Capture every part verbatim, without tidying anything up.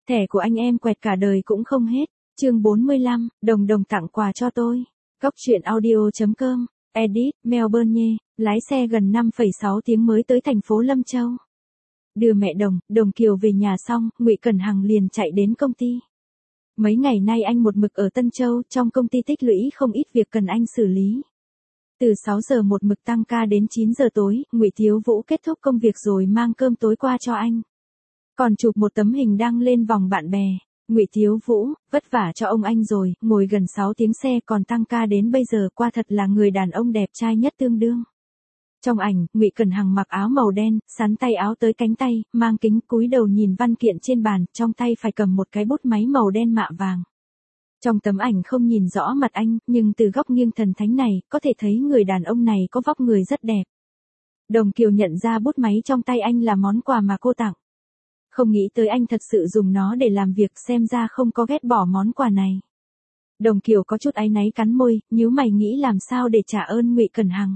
Thẻ của anh em quẹt cả đời cũng không hết. Chương bốn mươi lăm, đồng đồng tặng quà cho tôi. Góc truyện audio chấm com, edit, Melbourne nhé, lái xe gần năm phẩy sáu tiếng mới tới thành phố Lâm Châu. Đưa mẹ Đồng, Đồng Kiều về nhà xong, Ngụy Cẩn Hằng liền chạy đến công ty. Mấy ngày nay anh một mực ở Tân Châu, trong công ty tích lũy không ít việc cần anh xử lý. Từ sáu giờ một mực tăng ca đến chín giờ tối, Ngụy Thiếu Vũ kết thúc công việc rồi mang cơm tối qua cho anh. Còn chụp một tấm hình đăng lên vòng bạn bè. Ngụy Thiếu Vũ, vất vả cho ông anh rồi, ngồi gần sáu tiếng xe còn tăng ca đến bây giờ, qua thật là người đàn ông đẹp trai nhất tương đương. Trong ảnh, Ngụy Cẩn Hằng mặc áo màu đen, sắn tay áo tới cánh tay, mang kính, cúi đầu nhìn văn kiện trên bàn, trong tay phải cầm một cái bút máy màu đen mạ vàng. Trong tấm ảnh không nhìn rõ mặt anh, nhưng từ góc nghiêng thần thánh này, có thể thấy người đàn ông này có vóc người rất đẹp. Đồng Kiều nhận ra bút máy trong tay anh là món quà mà cô tặng. Không nghĩ tới anh thật sự dùng nó để làm việc, xem ra không có ghét bỏ món quà này. Đồng Kiều có chút áy náy cắn môi, nhíu mày nghĩ làm sao để trả ơn Ngụy Cẩn Hằng.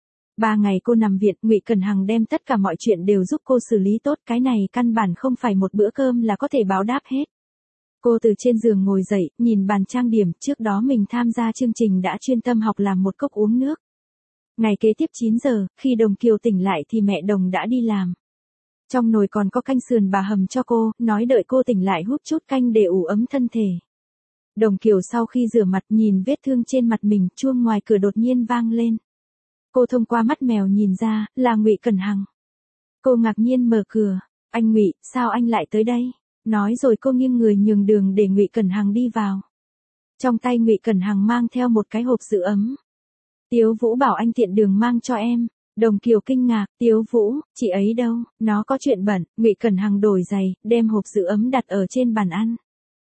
Ba ngày cô nằm viện, Ngụy Cẩn Hằng đem tất cả mọi chuyện đều giúp cô xử lý tốt, cái này căn bản không phải một bữa cơm là có thể báo đáp hết. Cô từ trên giường ngồi dậy, nhìn bàn trang điểm, trước đó mình tham gia chương trình đã chuyên tâm học làm một cốc uống nước. Ngày kế tiếp chín giờ, khi Đồng Kiều tỉnh lại thì mẹ Đồng đã đi làm. Trong nồi còn có canh sườn bà hầm cho cô, nói đợi cô tỉnh lại hút chút canh để ủ ấm thân thể. Đồng Kiều sau khi rửa mặt nhìn vết thương trên mặt mình, chuông ngoài cửa đột nhiên vang lên. Cô thông qua mắt mèo nhìn ra, là Ngụy Cẩn Hằng. Cô ngạc nhiên mở cửa, anh Ngụy, sao anh lại tới đây? Nói rồi cô nghiêng người nhường đường để Ngụy Cẩn Hằng đi vào. Trong tay Ngụy Cẩn Hằng mang theo một cái hộp giữ ấm. Tiếu Vũ bảo anh tiện đường mang cho em. Đồng Kiều kinh ngạc, Tiếu Vũ, chị ấy đâu, nó có chuyện bận. Ngụy Cẩn Hằng đổi giày, đem hộp giữ ấm đặt ở trên bàn ăn.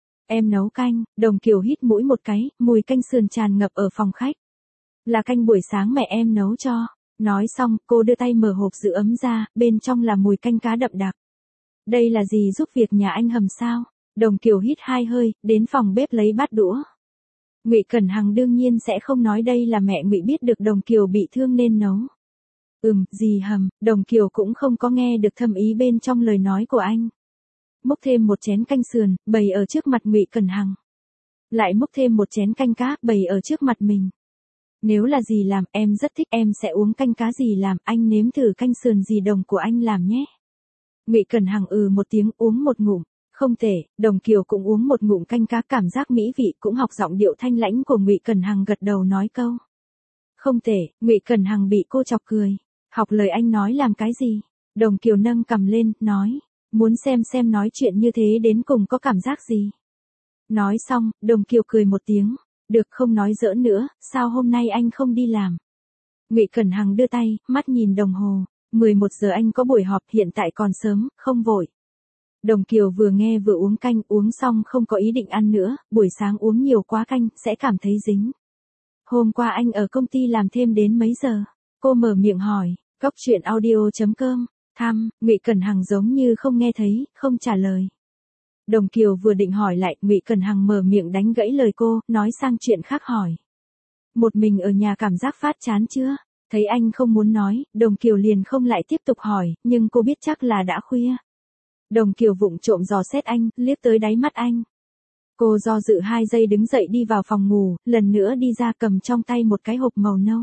Em nấu canh. Đồng Kiều hít mũi một cái, mùi canh sườn tràn ngập ở phòng khách. Là canh buổi sáng mẹ em nấu cho. Nói xong, cô đưa tay mở hộp giữ ấm ra, bên trong là mùi canh cá đậm đặc. Đây là gì, giúp việc nhà anh hầm sao? Đồng Kiều hít hai hơi, đến phòng bếp lấy bát đũa. Ngụy Cẩn Hằng đương nhiên sẽ không nói đây là mẹ Ngụy biết được Đồng Kiều bị thương nên nấu. Ừm, gì hầm, Đồng Kiều cũng không có nghe được thâm ý bên trong lời nói của anh. Múc thêm một chén canh sườn, bày ở trước mặt Ngụy Cẩn Hằng. Lại múc thêm một chén canh cá, bày ở trước mặt mình. Nếu là gì làm, em rất thích, em sẽ uống canh cá gì làm, anh nếm thử canh sườn gì Đồng của anh làm nhé. Ngụy Cẩn Hằng ừ một tiếng, uống một ngụm. Không tệ. Đồng Kiều cũng uống một ngụm canh cá, cảm giác mỹ vị, cũng học giọng điệu thanh lãnh của Ngụy Cẩn Hằng gật đầu nói câu. Không tệ. Ngụy Cẩn Hằng bị cô chọc cười. Học lời anh nói làm cái gì? Đồng Kiều nâng cằm lên, nói. Muốn xem xem nói chuyện như thế đến cùng có cảm giác gì? Nói xong, Đồng Kiều cười một tiếng. Được, không nói giỡn nữa, sao hôm nay anh không đi làm? Ngụy Cẩn Hằng đưa tay, mắt nhìn đồng hồ. mười một giờ anh có buổi họp, hiện tại còn sớm, không vội. Đồng Kiều vừa nghe vừa uống canh, uống xong không có ý định ăn nữa, buổi sáng uống nhiều quá canh, sẽ cảm thấy dính. Hôm qua anh ở công ty làm thêm đến mấy giờ? Cô mở miệng hỏi. Góc truyện audio chấm com, thăm, Ngụy Cẩn Hằng giống như không nghe thấy, không trả lời. Đồng Kiều vừa định hỏi lại, Ngụy Cẩn Hằng mở miệng đánh gãy lời cô, nói sang chuyện khác hỏi. Một mình ở nhà cảm giác phát chán chưa? Thấy anh không muốn nói, Đồng Kiều liền không lại tiếp tục hỏi, nhưng cô biết chắc là đã khuya. Đồng Kiều vụng trộm dò xét anh, liếc tới đáy mắt anh. Cô do dự hai giây đứng dậy đi vào phòng ngủ, lần nữa đi ra cầm trong tay một cái hộp màu nâu.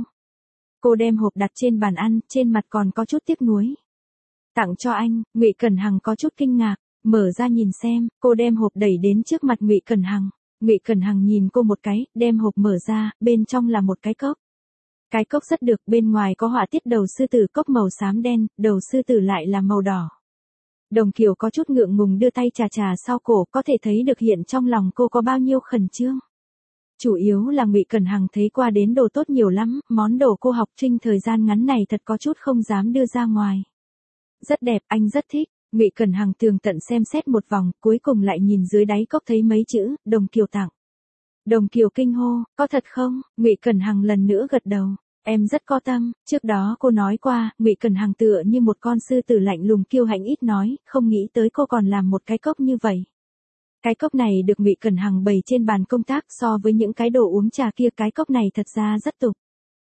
Cô đem hộp đặt trên bàn ăn, trên mặt còn có chút tiếc nuối. Tặng cho anh. Ngụy Cẩn Hằng có chút kinh ngạc, mở ra nhìn xem, cô đem hộp đẩy đến trước mặt Ngụy Cẩn Hằng. Ngụy Cẩn Hằng nhìn cô một cái, đem hộp mở ra, bên trong là một cái cốc. Cái cốc rất được, bên ngoài có họa tiết đầu sư tử, cốc màu xám đen, đầu sư tử lại là màu đỏ. Đồng Kiều có chút ngượng ngùng đưa tay chà chà sau cổ, có thể thấy được hiện trong lòng cô có bao nhiêu khẩn trương. Chủ yếu là Ngụy Cẩn Hằng thấy qua đến đồ tốt nhiều lắm, món đồ cô học trinh thời gian ngắn này thật có chút không dám đưa ra ngoài. Rất đẹp, anh rất thích. Ngụy Cẩn Hằng tường tận xem xét một vòng, cuối cùng lại nhìn dưới đáy cốc thấy mấy chữ, Đồng Kiều tặng. Đồng Kiều kinh hô, có thật không? Ngụy Cẩn Hằng lần nữa gật đầu. Em rất có tâm, trước đó cô nói qua, Ngụy Cẩn Hằng tựa như một con sư tử lạnh lùng kiêu hãnh ít nói, không nghĩ tới cô còn làm một cái cốc như vậy. Cái cốc này được Ngụy Cẩn Hằng bày trên bàn công tác, so với những cái đồ uống trà kia, cái cốc này thật ra rất tục.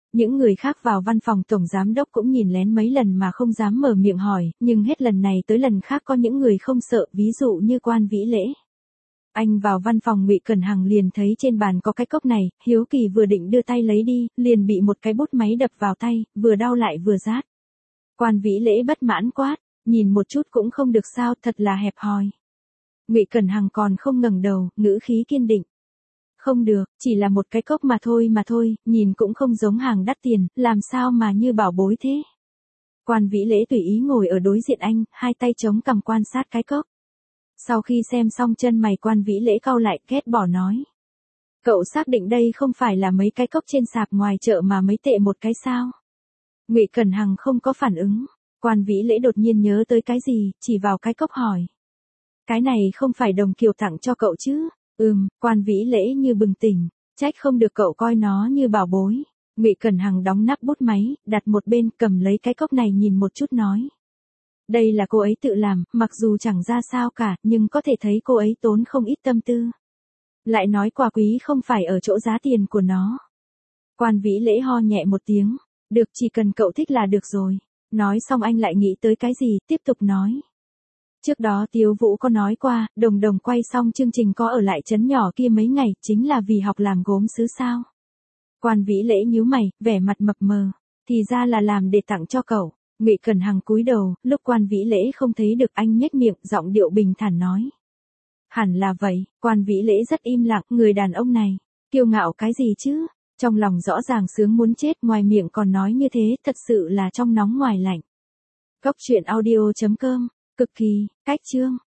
Những người khác vào văn phòng tổng giám đốc cũng nhìn lén mấy lần mà không dám mở miệng hỏi, nhưng hết lần này tới lần khác có những người không sợ, ví dụ như Quan Vĩ Lễ. Anh vào văn phòng Ngụy Cẩn Hằng liền thấy trên bàn có cái cốc này, hiếu kỳ vừa định đưa tay lấy đi, liền bị một cái bút máy đập vào tay, vừa đau lại vừa rát. Quan Vĩ Lễ bất mãn quát, nhìn một chút cũng không được sao, thật là hẹp hòi. Ngụy Cẩn Hằng còn không ngẩng đầu, ngữ khí kiên định. Không được, chỉ là một cái cốc mà thôi mà thôi, nhìn cũng không giống hàng đắt tiền, làm sao mà như bảo bối thế. Quan Vĩ Lễ tùy ý ngồi ở đối diện anh, hai tay chống cằm quan sát cái cốc. Sau khi xem xong chân mày Quan Vĩ Lễ cau lại, ghét bỏ nói. Cậu xác định đây không phải là mấy cái cốc trên sạp ngoài chợ mà mấy tệ một cái sao? Ngụy Cẩn Hằng không có phản ứng. Quan Vĩ Lễ đột nhiên nhớ tới cái gì, chỉ vào cái cốc hỏi. Cái này không phải Đồng Kiều tặng cho cậu chứ? Ừm, Quan Vĩ Lễ như bừng tỉnh, trách không được cậu coi nó như bảo bối. Ngụy Cẩn Hằng đóng nắp bút máy, đặt một bên, cầm lấy cái cốc này nhìn một chút nói. Đây là cô ấy tự làm, mặc dù chẳng ra sao cả, nhưng có thể thấy cô ấy tốn không ít tâm tư. Lại nói quà quý không phải ở chỗ giá tiền của nó. Quan Vĩ Lễ ho nhẹ một tiếng, được, chỉ cần cậu thích là được rồi. Nói xong anh lại nghĩ tới cái gì, tiếp tục nói. Trước đó Tiếu Vũ có nói qua, Đồng Đồng quay xong chương trình có ở lại trấn nhỏ kia mấy ngày, chính là vì học làm gốm sứ sao. Quan Vĩ Lễ nhíu mày, vẻ mặt mập mờ, thì ra là làm để tặng cho cậu. Ngụy Cẩn Hằng cúi đầu, lúc Quan Vĩ Lễ không thấy được anh nhếch miệng, giọng điệu bình thản nói. Hẳn là vậy. Quan Vĩ Lễ rất im lặng, người đàn ông này, kiêu ngạo cái gì chứ, trong lòng rõ ràng sướng muốn chết, ngoài miệng còn nói như thế, thật sự là trong nóng ngoài lạnh. Cốc truyện audio chấm com, cực kỳ, cách chương.